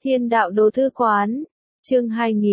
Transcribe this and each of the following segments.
Thiên đạo đồ thư quán. Chương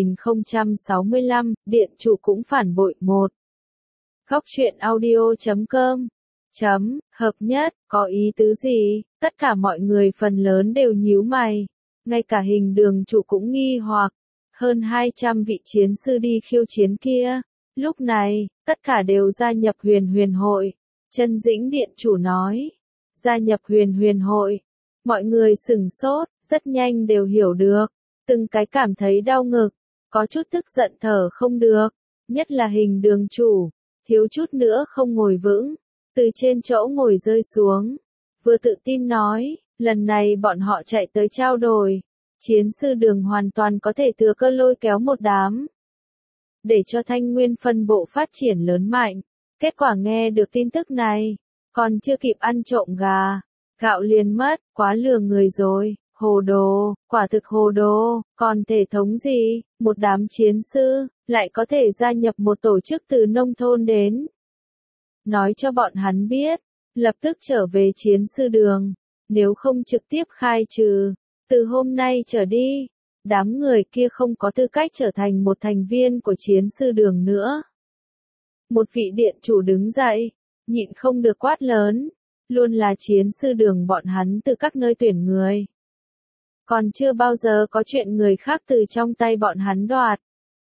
2065, Điện chủ cũng phản bội 1. Góc truyện audio.com Hợp nhất, có ý tứ gì? Tất cả mọi người phần lớn đều nhíu mày. Ngay cả hình đường chủ cũng nghi hoặc. Hơn 200 vị chiến sư đi khiêu chiến kia. Lúc này, tất cả đều gia nhập huyền hội. Chân Dĩnh Điện chủ nói. Gia nhập huyền hội. Mọi người sửng sốt, rất nhanh đều hiểu được. Từng cái cảm thấy đau ngực. Có chút tức giận thở không được. Nhất là hình đường chủ. Thiếu chút nữa không ngồi vững. Từ trên chỗ ngồi rơi xuống. Vừa tự tin nói, lần này bọn họ chạy tới trao đổi. Chiến sư đường hoàn toàn có thể thừa cơ lôi kéo một đám. Để cho Thanh Nguyên phân bộ phát triển lớn mạnh. Kết quả nghe được tin tức này. Còn chưa kịp ăn trộm gà. Gạo liền mất, quá lừa người rồi. Hồ đồ, quả thực hồ đồ, còn thể thống gì, một đám chiến sư, lại có thể gia nhập một tổ chức từ nông thôn đến. Nói cho bọn hắn biết, lập tức trở về chiến sư đường, nếu không trực tiếp khai trừ, từ hôm nay trở đi, đám người kia không có tư cách trở thành một thành viên của chiến sư đường nữa. Một vị điện chủ đứng dậy, nhịn không được quát lớn, luôn là chiến sư đường bọn hắn từ các nơi tuyển người. Còn chưa bao giờ có chuyện người khác từ trong tay bọn hắn đoạt.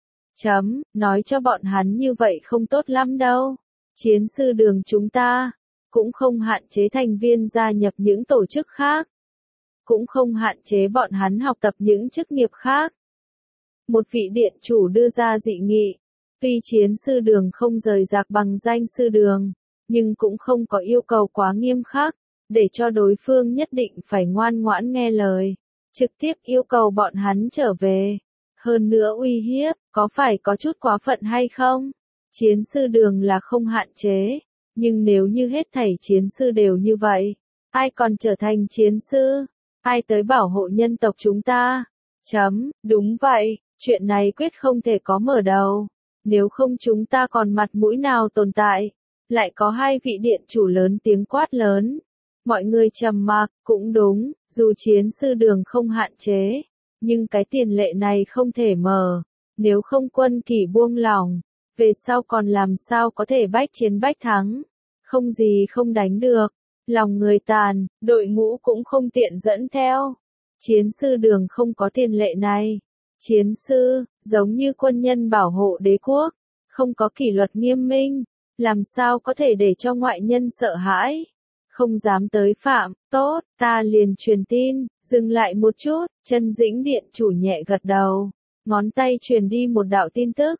Nói cho bọn hắn như vậy không tốt lắm đâu. Chiến sư đường chúng ta, cũng không hạn chế thành viên gia nhập những tổ chức khác. Cũng không hạn chế bọn hắn học tập những chức nghiệp khác. Một vị điện chủ đưa ra dị nghị. Tuy chiến sư đường không rời rạc bằng danh sư đường, nhưng cũng không có yêu cầu quá nghiêm khắc, để cho đối phương nhất định phải ngoan ngoãn nghe lời. Trực tiếp yêu cầu bọn hắn trở về. Hơn nữa uy hiếp, có phải có chút quá phận hay không? Chiến sư đường là không hạn chế. Nhưng nếu như hết thảy chiến sư đều như vậy, ai còn trở thành chiến sư? Ai tới bảo hộ nhân tộc chúng ta? Đúng vậy, chuyện này quyết không thể có mở đầu. Nếu không chúng ta còn mặt mũi nào tồn tại? Lại có hai vị điện chủ lớn tiếng quát lớn. Mọi người trầm mặc, cũng đúng, dù chiến sư đường không hạn chế, nhưng cái tiền lệ này không thể mở, nếu không quân kỷ buông lỏng, về sau còn làm sao có thể bách chiến bách thắng, không gì không đánh được, lòng người tàn, đội ngũ cũng không tiện dẫn theo. Chiến sư đường không có tiền lệ này. Chiến sư, giống như quân nhân bảo hộ đế quốc, không có kỷ luật nghiêm minh, làm sao có thể để cho ngoại nhân sợ hãi. Không dám tới phạm, tốt, ta liền truyền tin, dừng lại một chút, Chân Dĩnh Điện chủ nhẹ gật đầu, ngón tay truyền đi một đạo tin tức,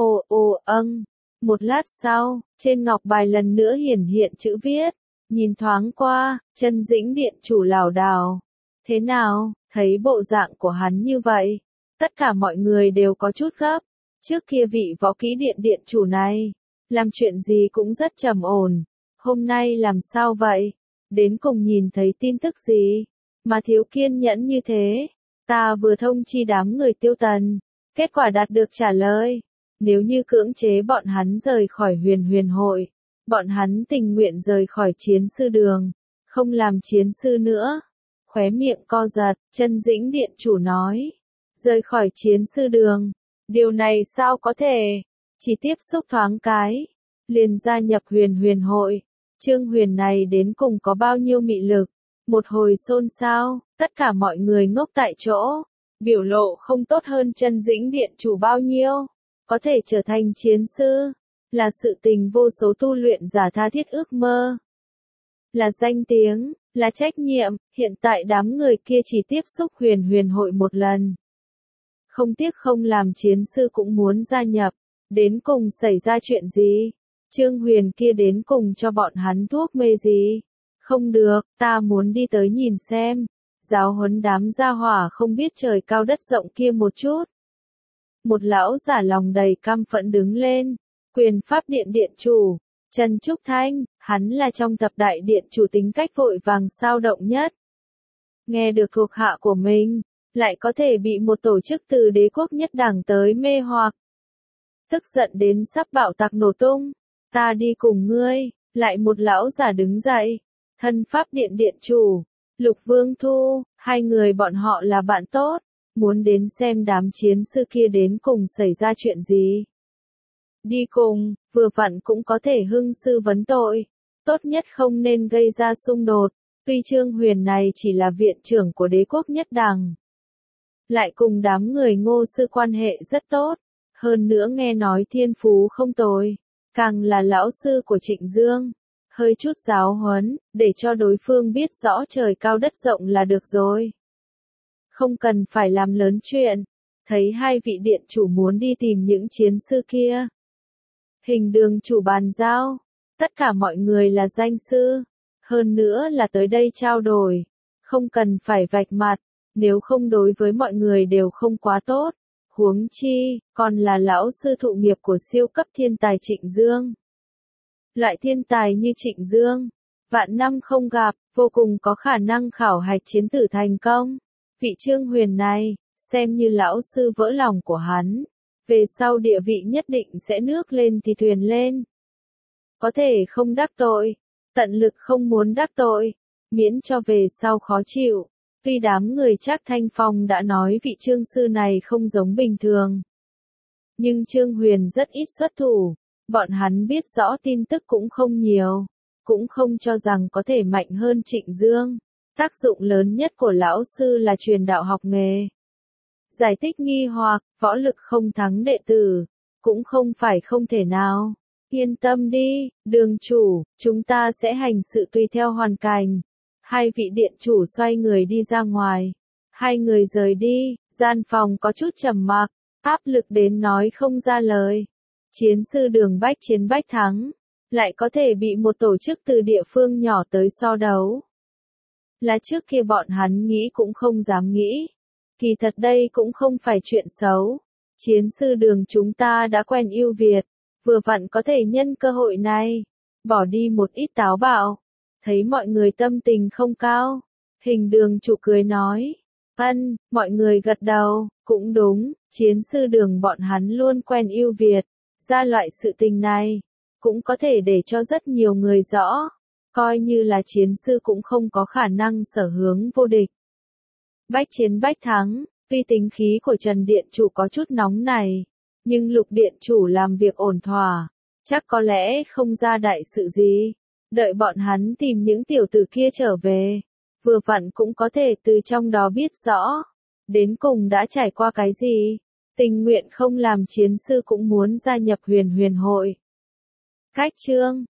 một lát sau, trên ngọc bài lần nữa hiển hiện chữ viết, nhìn thoáng qua, Chân Dĩnh Điện chủ lảo đảo, thế nào, thấy bộ dạng của hắn như vậy, tất cả mọi người đều có chút gấp, trước kia vị võ kỹ điện điện chủ này, làm chuyện gì cũng rất trầm ổn. Hôm nay làm sao vậy? Đến cùng nhìn thấy tin tức gì? Mà thiếu kiên nhẫn như thế. Ta vừa thông chi đám người Tiêu Tần. Kết quả đạt được trả lời. Nếu như cưỡng chế bọn hắn rời khỏi huyền hội. Bọn hắn tình nguyện rời khỏi chiến sư đường. Không làm chiến sư nữa. Khóe miệng co giật, Chân Dĩnh Điện chủ nói. Rời khỏi chiến sư đường. Điều này sao có thể? Chỉ tiếp xúc thoáng cái. Liền gia nhập huyền hội. Trương Huyền này đến cùng có bao nhiêu mị lực? Một hồi xôn xao, tất cả mọi người ngốc tại chỗ. Biểu lộ không tốt hơn Chân Dĩnh Điện chủ bao nhiêu. Có thể trở thành chiến sư. Là sự tình vô số tu luyện giả tha thiết ước mơ. Là danh tiếng, là trách nhiệm. Hiện tại đám người kia chỉ tiếp xúc huyền hội một lần. Không tiếc không làm chiến sư cũng muốn gia nhập. Đến cùng xảy ra chuyện gì? Trương Huyền kia đến cùng cho bọn hắn thuốc mê gì? Không được, ta muốn đi tới nhìn xem. Giáo huấn đám gia hỏa không biết trời cao đất rộng kia một chút. Một lão giả lòng đầy căm phẫn đứng lên. Quyền pháp điện điện chủ. Trần Trúc Thanh, hắn là trong thập đại điện chủ tính cách vội vàng sao động nhất. Nghe được thuộc hạ của mình, lại có thể bị một tổ chức từ đế quốc nhất đẳng tới mê hoặc. Tức giận đến sắp bạo tạc nổ tung. Ta đi cùng ngươi, lại một lão giả đứng dậy. Thân pháp điện điện chủ, Lục Vương Thu, hai người bọn họ là bạn tốt, muốn đến xem đám chiến sư kia đến cùng xảy ra chuyện gì. Đi cùng, vừa vặn cũng có thể hưng sư vấn tội, tốt nhất không nên gây ra xung đột, tuy Trương Huyền này chỉ là viện trưởng của đế quốc nhất đẳng. Lại cùng đám người Ngô sư quan hệ rất tốt, hơn nữa nghe nói thiên phú không tồi, càng là lão sư của Trịnh Dương. Hơi chút giáo huấn, để cho đối phương biết rõ trời cao đất rộng là được rồi. Không cần phải làm lớn chuyện. Thấy hai vị điện chủ muốn đi tìm những chiến sư kia. Hình đường chủ bàn giao. Tất cả mọi người là danh sư. Hơn nữa là tới đây trao đổi. Không cần phải vạch mặt. Nếu không đối với mọi người đều không quá tốt. Huống chi, còn là lão sư thụ nghiệp của siêu cấp thiên tài Trịnh Dương. Loại thiên tài như Trịnh Dương, vạn năm không gặp, vô cùng có khả năng khảo hạch chiến tử thành công. Vị Trương Huyền này, xem như lão sư vỡ lòng của hắn. Về sau địa vị nhất định sẽ nước lên thì thuyền lên. Có thể không đắc tội, tận lực không muốn đắc tội, miễn cho về sau khó chịu. Tuy đám người Trác Thanh Phong đã nói vị Trương sư này không giống bình thường. Nhưng Trương Huyền rất ít xuất thủ. Bọn hắn biết rõ tin tức cũng không nhiều, cũng không cho rằng có thể mạnh hơn Trịnh Dương. Tác dụng lớn nhất của lão sư là truyền đạo học nghề. Giải thích nghi hoặc, võ lực không thắng đệ tử, cũng không phải không thể nào. Yên tâm đi, đường chủ, chúng ta sẽ hành sự tùy theo hoàn cảnh. Hai vị điện chủ xoay người đi ra ngoài. Hai người rời đi, gian phòng có chút trầm mặc, áp lực đến nói không ra lời. Chiến sư Đường bách chiến bách thắng, lại có thể bị một tổ chức từ địa phương nhỏ tới so đấu. Là trước kia bọn hắn nghĩ cũng không dám nghĩ. Kỳ thật đây cũng không phải chuyện xấu. Chiến sư Đường chúng ta đã quen ưu việt, vừa vặn có thể nhân cơ hội này, bỏ đi một ít táo bạo. Thấy mọi người tâm tình không cao, Hình đường chủ cười nói. Mọi người gật đầu, cũng đúng, chiến sư Đường bọn hắn luôn quen ưu việt. Ra loại sự tình này, cũng có thể để cho rất nhiều người rõ, coi như là chiến sư cũng không có khả năng sở hướng vô địch. Bách chiến bách thắng, tuy tính khí của Trần Điện Chủ có chút nóng này, nhưng Lục Điện Chủ làm việc ổn thỏa, chắc có lẽ không ra đại sự gì. Đợi bọn hắn tìm những tiểu tử kia trở về, vừa vặn cũng có thể từ trong đó biết rõ, đến cùng đã trải qua cái gì. Tình nguyện không làm chiến sư cũng muốn gia nhập Huyền Huyền hội. Cách chương